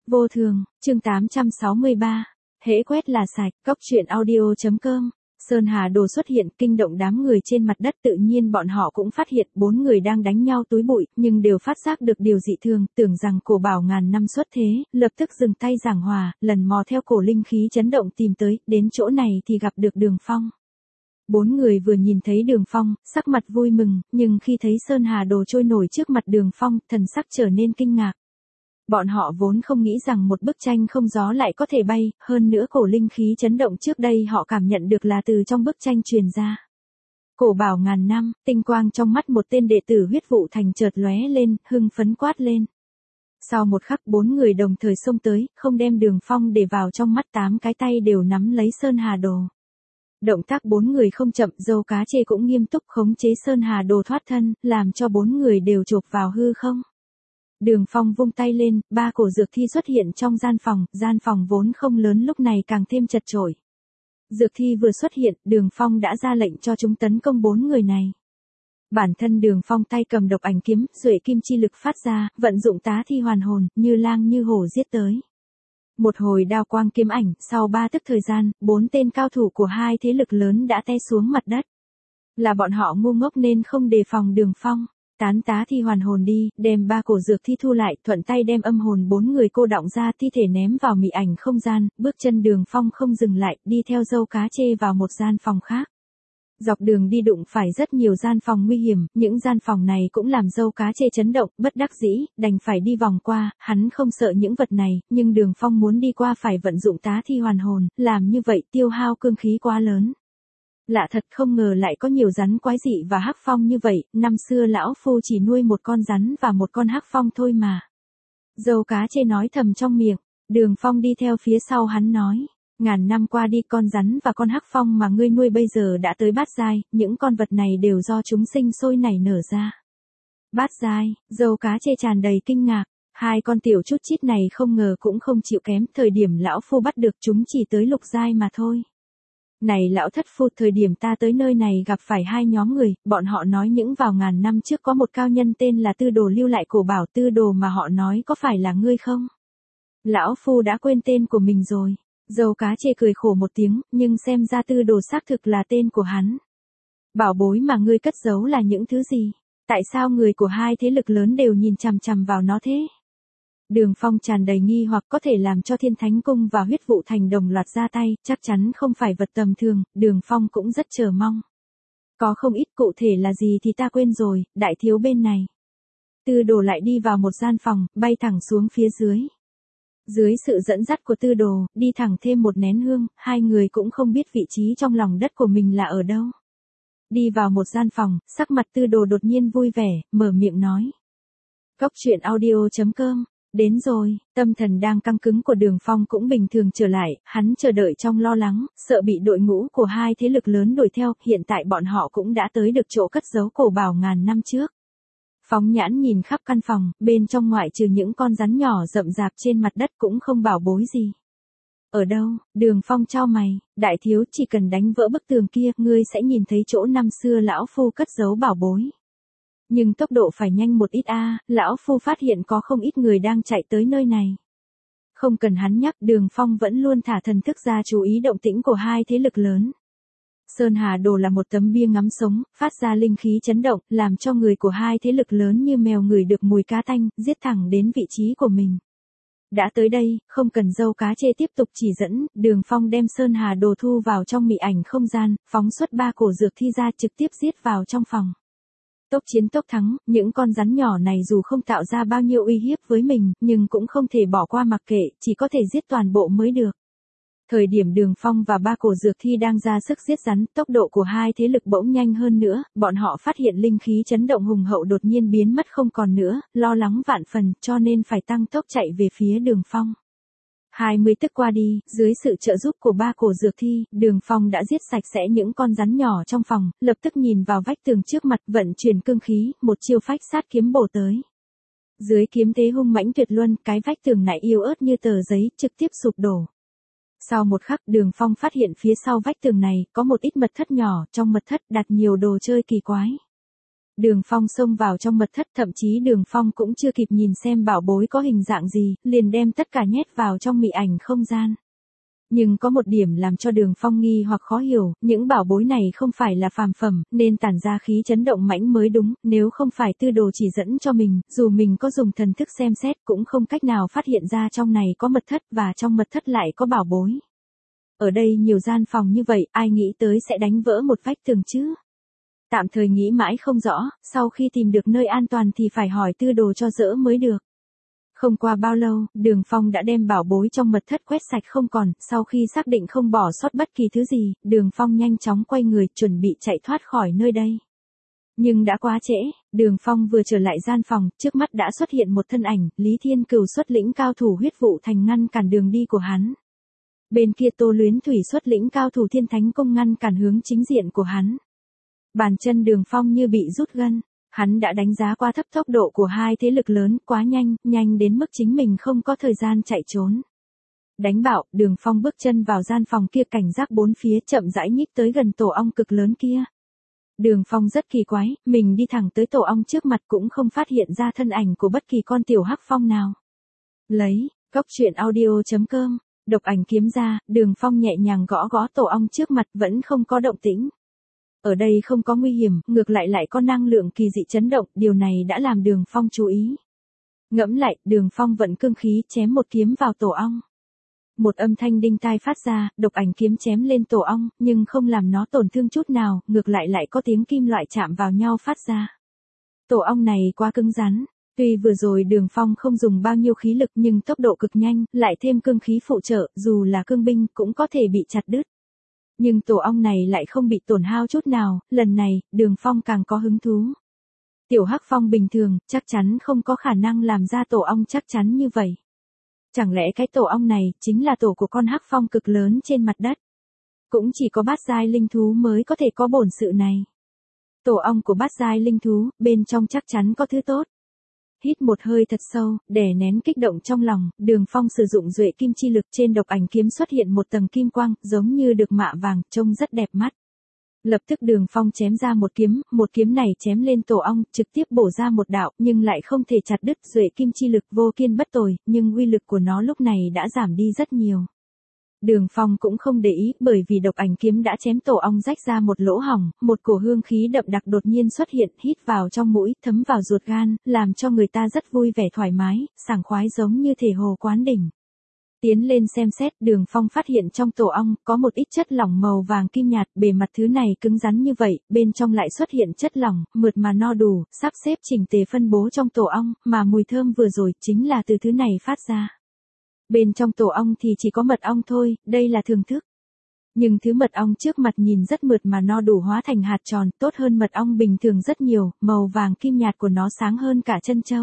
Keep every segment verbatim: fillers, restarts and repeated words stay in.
Vô thường, chương tám trăm sáu mươi ba. Hễ quét là sạch, cóc truyện audio chấm com. Sơn Hà Đồ xuất hiện kinh động đám người trên mặt đất, tự nhiên bọn họ cũng phát hiện bốn người đang đánh nhau túi bụi, nhưng đều phát giác được điều dị thường, tưởng rằng cổ bảo ngàn năm xuất thế, lập tức dừng tay giảng hòa, lần mò theo cổ linh khí chấn động tìm tới, đến chỗ này thì gặp được Đường Phong. Bốn người vừa nhìn thấy Đường Phong, sắc mặt vui mừng, nhưng khi thấy Sơn Hà Đồ trôi nổi trước mặt Đường Phong, thần sắc trở nên kinh ngạc. Bọn họ vốn không nghĩ rằng một bức tranh không gió lại có thể bay, hơn nữa cổ linh khí chấn động trước đây họ cảm nhận được là từ trong bức tranh truyền ra. Cổ bảo ngàn năm, tinh quang trong mắt một tên đệ tử Huyết Vụ Thành chợt lóe lên, hưng phấn quát lên. Sau một khắc bốn người đồng thời xông tới, không đem Đường Phong để vào trong mắt, tám cái tay đều nắm lấy Sơn Hà Đồ. Động tác bốn người không chậm, Dâu Cá Chê cũng nghiêm túc khống chế Sơn Hà Đồ thoát thân, làm cho bốn người đều chộp vào hư không. Đường Phong vung tay lên, ba cổ dược thi xuất hiện trong gian phòng, gian phòng vốn không lớn lúc này càng thêm chật chội. Dược thi vừa xuất hiện, Đường Phong đã ra lệnh cho chúng tấn công bốn người này. Bản thân Đường Phong tay cầm độc ảnh kiếm, duệ kim chi lực phát ra, vận dụng tá thi hoàn hồn, như lang như hổ giết tới. Một hồi đao quang kiếm ảnh, sau ba tức thời gian, bốn tên cao thủ của hai thế lực lớn đã té xuống mặt đất. Là bọn họ ngu ngốc nên không đề phòng Đường Phong. Tán tá thi hoàn hồn đi, đem ba cổ dược thi thu lại, thuận tay đem âm hồn bốn người cô đọng ra, thi thể ném vào mị ảnh không gian, bước chân Đường Phong không dừng lại, đi theo Dâu Cá Chê vào một gian phòng khác. Dọc đường đi đụng phải rất nhiều gian phòng nguy hiểm, những gian phòng này cũng làm Dâu Cá Chê chấn động, bất đắc dĩ, đành phải đi vòng qua, hắn không sợ những vật này, nhưng Đường Phong muốn đi qua phải vận dụng tá thi hoàn hồn, làm như vậy tiêu hao cương khí quá lớn. Lạ thật, không ngờ lại có nhiều rắn quái dị và hắc phong như vậy, năm xưa lão phu chỉ nuôi một con rắn và một con hắc phong thôi mà. Dâu Cá Chê nói thầm trong miệng, Đường Phong đi theo phía sau hắn nói, ngàn năm qua đi con rắn và con hắc phong mà ngươi nuôi bây giờ đã tới bát giai, những con vật này đều do chúng sinh sôi nảy nở ra. Bát giai, Dâu Cá Chê tràn đầy kinh ngạc, hai con tiểu chút chít này không ngờ cũng không chịu kém, thời điểm lão phu bắt được chúng chỉ tới lục giai mà thôi. Này lão thất phu, thời điểm ta tới nơi này gặp phải hai nhóm người, bọn họ nói những vào ngàn năm trước có một cao nhân tên là Tư Đồ lưu lại cổ bảo, Tư Đồ mà họ nói có phải là ngươi không? Lão phu đã quên tên của mình rồi. Dâu Cá Chê cười khổ một tiếng, nhưng xem ra Tư Đồ xác thực là tên của hắn. Bảo bối mà ngươi cất giấu là những thứ gì? Tại sao người của hai thế lực lớn đều nhìn chằm chằm vào nó thế? Đường Phong tràn đầy nghi hoặc, có thể làm cho Thiên Thánh Cung và Huyết Vụ Thành đồng loạt ra tay, chắc chắn không phải vật tầm thường, Đường Phong cũng rất chờ mong. Có không ít, cụ thể là gì thì ta quên rồi, đại thiếu bên này. Tư Đồ lại đi vào một gian phòng, bay thẳng xuống phía dưới. Dưới sự dẫn dắt của Tư Đồ, đi thẳng thêm một nén hương, hai người cũng không biết vị trí trong lòng đất của mình là ở đâu. Đi vào một gian phòng, sắc mặt Tư Đồ đột nhiên vui vẻ, mở miệng nói. Cóc truyện audio chấm com. Đến rồi, tâm thần đang căng cứng của Đường Phong cũng bình thường trở lại, hắn chờ đợi trong lo lắng, sợ bị đội ngũ của hai thế lực lớn đuổi theo, hiện tại bọn họ cũng đã tới được chỗ cất giấu cổ bảo ngàn năm trước. Phóng nhãn nhìn khắp căn phòng, bên trong ngoại trừ những con rắn nhỏ rậm rạp trên mặt đất cũng không bảo bối gì. Ở đâu? Đường Phong chau mày, đại thiếu, chỉ cần đánh vỡ bức tường kia, ngươi sẽ nhìn thấy chỗ năm xưa lão phu cất giấu bảo bối. Nhưng tốc độ phải nhanh một ít a, à, lão phu phát hiện có không ít người đang chạy tới nơi này. Không cần hắn nhắc, Đường Phong vẫn luôn thả thần thức ra chú ý động tĩnh của hai thế lực lớn. Sơn Hà Đồ là một tấm bia ngắm sống, phát ra linh khí chấn động, làm cho người của hai thế lực lớn như mèo ngửi được mùi cá tanh, giết thẳng đến vị trí của mình. Đã tới đây, không cần Dâu Cá Chê tiếp tục chỉ dẫn, Đường Phong đem Sơn Hà Đồ thu vào trong mị ảnh không gian, phóng xuất ba cổ dược thi ra trực tiếp giết vào trong phòng. Tốc chiến tốc thắng, những con rắn nhỏ này dù không tạo ra bao nhiêu uy hiếp với mình, nhưng cũng không thể bỏ qua mặc kệ, chỉ có thể giết toàn bộ mới được. Thời điểm Đường Phong và ba cổ dược thi đang ra sức giết rắn, tốc độ của hai thế lực bỗng nhanh hơn nữa, bọn họ phát hiện linh khí chấn động hùng hậu đột nhiên biến mất không còn nữa, lo lắng vạn phần, cho nên phải tăng tốc chạy về phía Đường Phong. hai mươi tức qua đi, dưới sự trợ giúp của ba cổ dược thi, Đường Phong đã giết sạch sẽ những con rắn nhỏ trong phòng, lập tức nhìn vào vách tường trước mặt, vận chuyển cương khí, một chiêu phách sát kiếm bổ tới. Dưới kiếm thế hung mãnh tuyệt luân, cái vách tường này yếu ớt như tờ giấy, trực tiếp sụp đổ. Sau một khắc, Đường Phong phát hiện phía sau vách tường này có một ít mật thất nhỏ, trong mật thất đặt nhiều đồ chơi kỳ quái. Đường Phong xông vào trong mật thất, thậm chí Đường Phong cũng chưa kịp nhìn xem bảo bối có hình dạng gì, liền đem tất cả nhét vào trong mị ảnh không gian. Nhưng có một điểm làm cho Đường Phong nghi hoặc khó hiểu, những bảo bối này không phải là phàm phẩm, nên tản ra khí chấn động mãnh mới đúng, nếu không phải tư đồ chỉ dẫn cho mình, dù mình có dùng thần thức xem xét cũng không cách nào phát hiện ra trong này có mật thất và trong mật thất lại có bảo bối. Ở đây nhiều gian phòng như vậy, ai nghĩ tới sẽ đánh vỡ một vách tường chứ? Tạm thời nghĩ mãi không rõ, sau khi tìm được nơi an toàn thì phải hỏi tư đồ cho dỡ mới được. Không qua bao lâu, Đường Phong đã đem bảo bối trong mật thất quét sạch không còn, sau khi xác định không bỏ sót bất kỳ thứ gì, Đường Phong nhanh chóng quay người chuẩn bị chạy thoát khỏi nơi đây. Nhưng đã quá trễ, Đường Phong vừa trở lại gian phòng, trước mắt đã xuất hiện một thân ảnh, Lý Thiên Cửu xuất lĩnh cao thủ huyết vụ thành ngăn cản đường đi của hắn. Bên kia Tô Luyến Thủy xuất lĩnh cao thủ Thiên Thánh Công ngăn cản hướng chính diện của hắn. Bàn chân Đường Phong như bị rút gân. Hắn đã đánh giá qua thấp tốc độ của hai thế lực lớn, quá nhanh, nhanh đến mức chính mình không có thời gian chạy trốn. Đánh bạo, Đường Phong bước chân vào gian phòng kia, cảnh giác bốn phía, chậm rãi nhích tới gần tổ ong cực lớn kia. Đường Phong rất kỳ quái, mình đi thẳng tới tổ ong trước mặt cũng không phát hiện ra thân ảnh của bất kỳ con tiểu hắc phong nào. Lấy, cốc truyện audio chấm com, độc ảnh kiếm ra, Đường Phong nhẹ nhàng gõ gõ tổ ong trước mặt vẫn không có động tĩnh. Ở đây không có nguy hiểm, ngược lại lại có năng lượng kỳ dị chấn động, điều này đã làm Đường Phong chú ý. Ngẫm lại, Đường Phong vận cương khí chém một kiếm vào tổ ong. Một âm thanh đinh tai phát ra, độc ảnh kiếm chém lên tổ ong, nhưng không làm nó tổn thương chút nào, ngược lại lại có tiếng kim loại chạm vào nhau phát ra. Tổ ong này quá cứng rắn, tuy vừa rồi Đường Phong không dùng bao nhiêu khí lực nhưng tốc độ cực nhanh, lại thêm cương khí phụ trợ, dù là cương binh cũng có thể bị chặt đứt. Nhưng tổ ong này lại không bị tổn hao chút nào, lần này, Đường Phong càng có hứng thú. Tiểu hắc phong bình thường, chắc chắn không có khả năng làm ra tổ ong chắc chắn như vậy. Chẳng lẽ cái tổ ong này, chính là tổ của con hắc phong cực lớn trên mặt đất? Cũng chỉ có bát giai linh thú mới có thể có bổn sự này. Tổ ong của bát giai linh thú, bên trong chắc chắn có thứ tốt. Hít một hơi thật sâu, đè nén kích động trong lòng, Đường Phong sử dụng duệ kim chi lực, trên độc ảnh kiếm xuất hiện một tầng kim quang, giống như được mạ vàng, trông rất đẹp mắt. Lập tức Đường Phong chém ra một kiếm, một kiếm này chém lên tổ ong, trực tiếp bổ ra một đạo, nhưng lại không thể chặt đứt. Duệ kim chi lực vô kiên bất tồi, nhưng uy lực của nó lúc này đã giảm đi rất nhiều. Đường Phong cũng không để ý, bởi vì độc ảnh kiếm đã chém tổ ong rách ra một lỗ hổng, một cổ hương khí đậm đặc đột nhiên xuất hiện, hít vào trong mũi, thấm vào ruột gan, làm cho người ta rất vui vẻ thoải mái, sảng khoái giống như thể hồ quán đỉnh. Tiến lên xem xét, Đường Phong phát hiện trong tổ ong có một ít chất lỏng màu vàng kim nhạt, bề mặt thứ này cứng rắn như vậy, bên trong lại xuất hiện chất lỏng, mượt mà no đủ, sắp xếp chỉnh tề phân bố trong tổ ong, mà mùi thơm vừa rồi chính là từ thứ này phát ra. Bên trong tổ ong thì chỉ có mật ong thôi, đây là thưởng thức. Nhưng thứ mật ong trước mặt nhìn rất mượt mà no đủ, hóa thành hạt tròn, tốt hơn mật ong bình thường rất nhiều, màu vàng kim nhạt của nó sáng hơn cả chân châu.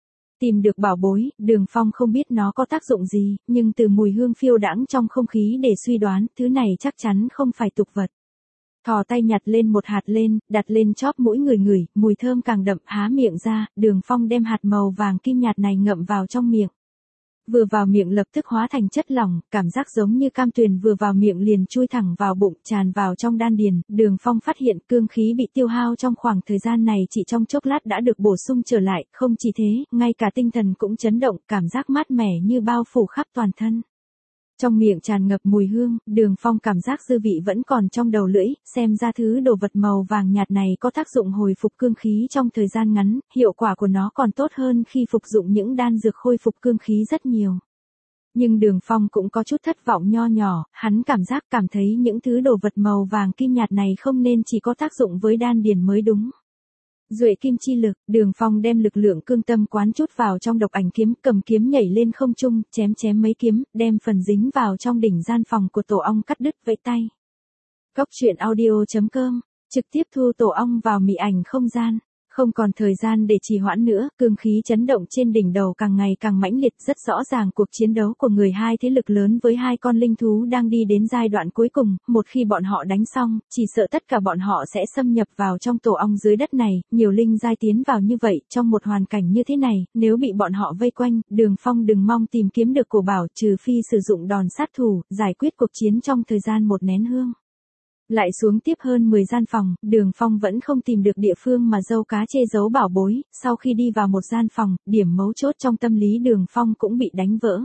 Tìm được bảo bối, Đường Phong không biết nó có tác dụng gì, nhưng từ mùi hương phiêu đãng trong không khí để suy đoán, thứ này chắc chắn không phải tục vật. Thò tay nhặt lên một hạt lên, đặt lên chóp mũi người ngửi, mùi thơm càng đậm, há miệng ra, Đường Phong đem hạt màu vàng kim nhạt này ngậm vào trong miệng. Vừa vào miệng lập tức hóa thành chất lỏng, cảm giác giống như cam tuyền, vừa vào miệng liền chui thẳng vào bụng, tràn vào trong đan điền. Đường Phong phát hiện cương khí bị tiêu hao trong khoảng thời gian này chỉ trong chốc lát đã được bổ sung trở lại, không chỉ thế, ngay cả tinh thần cũng chấn động, cảm giác mát mẻ như bao phủ khắp toàn thân. Trong miệng tràn ngập mùi hương, Đường Phong cảm giác dư vị vẫn còn trong đầu lưỡi, xem ra thứ đồ vật màu vàng nhạt này có tác dụng hồi phục cương khí trong thời gian ngắn, hiệu quả của nó còn tốt hơn khi phục dụng những đan dược khôi phục cương khí rất nhiều. Nhưng Đường Phong cũng có chút thất vọng nho nhỏ, hắn cảm giác cảm thấy những thứ đồ vật màu vàng kim nhạt này không nên chỉ có tác dụng với đan điền mới đúng. Duệ kim chi lực, Đường Phong đem lực lượng cương tâm quán chút vào trong độc ảnh kiếm, cầm kiếm nhảy lên không trung, chém chém mấy kiếm, đem phần dính vào trong đỉnh gian phòng của tổ ong cắt đứt vẫy tay. Cốc truyện audio chấm com, trực tiếp thu tổ ong vào mị ảnh không gian. Không còn thời gian để trì hoãn nữa, cương khí chấn động trên đỉnh đầu càng ngày càng mãnh liệt, rất rõ ràng cuộc chiến đấu của người hai thế lực lớn với hai con linh thú đang đi đến giai đoạn cuối cùng, một khi bọn họ đánh xong, chỉ sợ tất cả bọn họ sẽ xâm nhập vào trong tổ ong dưới đất này, nhiều linh giai tiến vào như vậy, trong một hoàn cảnh như thế này, nếu bị bọn họ vây quanh, Đường Phong đừng mong tìm kiếm được cổ bảo, trừ phi sử dụng đòn sát thủ, giải quyết cuộc chiến trong thời gian một nén hương. Lại xuống tiếp hơn mười gian phòng, Đường Phong vẫn không tìm được địa phương mà dâu cá chê giấu bảo bối, sau khi đi vào một gian phòng, điểm mấu chốt trong tâm lý Đường Phong cũng bị đánh vỡ.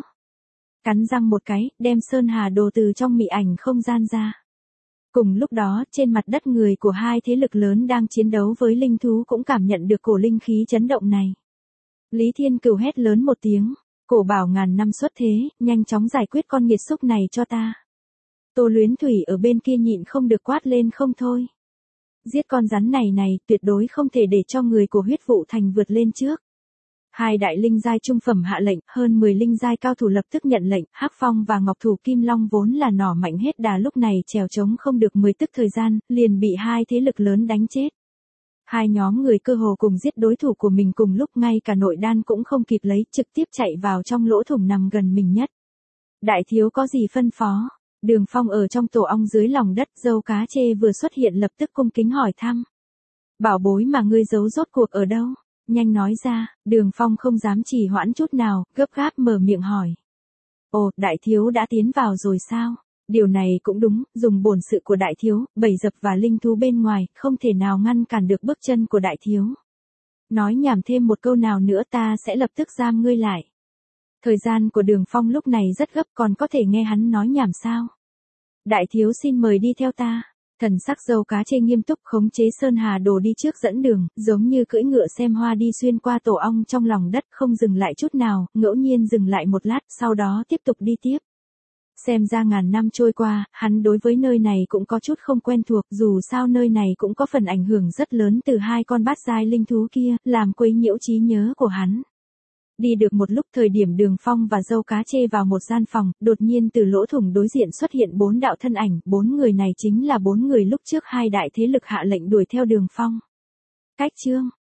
Cắn răng một cái, đem Sơn Hà Đồ từ trong mị ảnh không gian ra. Cùng lúc đó, trên mặt đất người của hai thế lực lớn đang chiến đấu với linh thú cũng cảm nhận được cổ linh khí chấn động này. Lý Thiên Cửu hét lớn một tiếng, Cổ Bảo ngàn năm xuất thế, nhanh chóng giải quyết con nghiệt xúc này cho ta. Tô Luyến Thủy ở bên kia nhịn không được quát lên không thôi. Giết con rắn này này, tuyệt đối không thể để cho người của huyết vụ thành vượt lên trước. Hai đại linh giai trung phẩm hạ lệnh, hơn mười linh giai cao thủ lập tức nhận lệnh, Hắc Phong và Ngọc Thủ Kim Long vốn là nỏ mạnh hết đà lúc này trèo trống không được mười tức thời gian, liền bị hai thế lực lớn đánh chết. Hai nhóm người cơ hồ cùng giết đối thủ của mình cùng lúc, ngay cả nội đan cũng không kịp lấy, trực tiếp chạy vào trong lỗ thủng nằm gần mình nhất. Đại thiếu có gì phân phó? Đường Phong ở trong tổ ong dưới lòng đất, dâu cá chê vừa xuất hiện lập tức cung kính hỏi thăm. Bảo bối mà ngươi giấu rốt cuộc ở đâu? Nhanh nói ra. Đường Phong không dám trì hoãn chút nào, gấp gáp mở miệng hỏi. Ồ, đại thiếu đã tiến vào rồi sao? Điều này cũng đúng, dùng bổn sự của đại thiếu, bầy dập và linh thú bên ngoài, không thể nào ngăn cản được bước chân của đại thiếu. Nói nhảm thêm một câu nào nữa ta sẽ lập tức giam ngươi lại. Thời gian của Đường Phong lúc này rất gấp, còn có thể nghe hắn nói nhảm sao? Đại thiếu xin mời đi theo ta. Thần sắc dâu cá chê nghiêm túc khống chế Sơn Hà Đồ đi trước dẫn đường, giống như cưỡi ngựa xem hoa đi xuyên qua tổ ong trong lòng đất, không dừng lại chút nào, ngẫu nhiên dừng lại một lát, sau đó tiếp tục đi tiếp. Xem ra ngàn năm trôi qua, hắn đối với nơi này cũng có chút không quen thuộc, dù sao nơi này cũng có phần ảnh hưởng rất lớn từ hai con bát giai linh thú kia, làm quấy nhiễu trí nhớ của hắn. Đi được một lúc, thời điểm Đường Phong và dâu cá chê vào một gian phòng, đột nhiên từ lỗ thủng đối diện xuất hiện bốn đạo thân ảnh, bốn người này chính là bốn người lúc trước hai đại thế lực hạ lệnh đuổi theo Đường Phong. Cách chương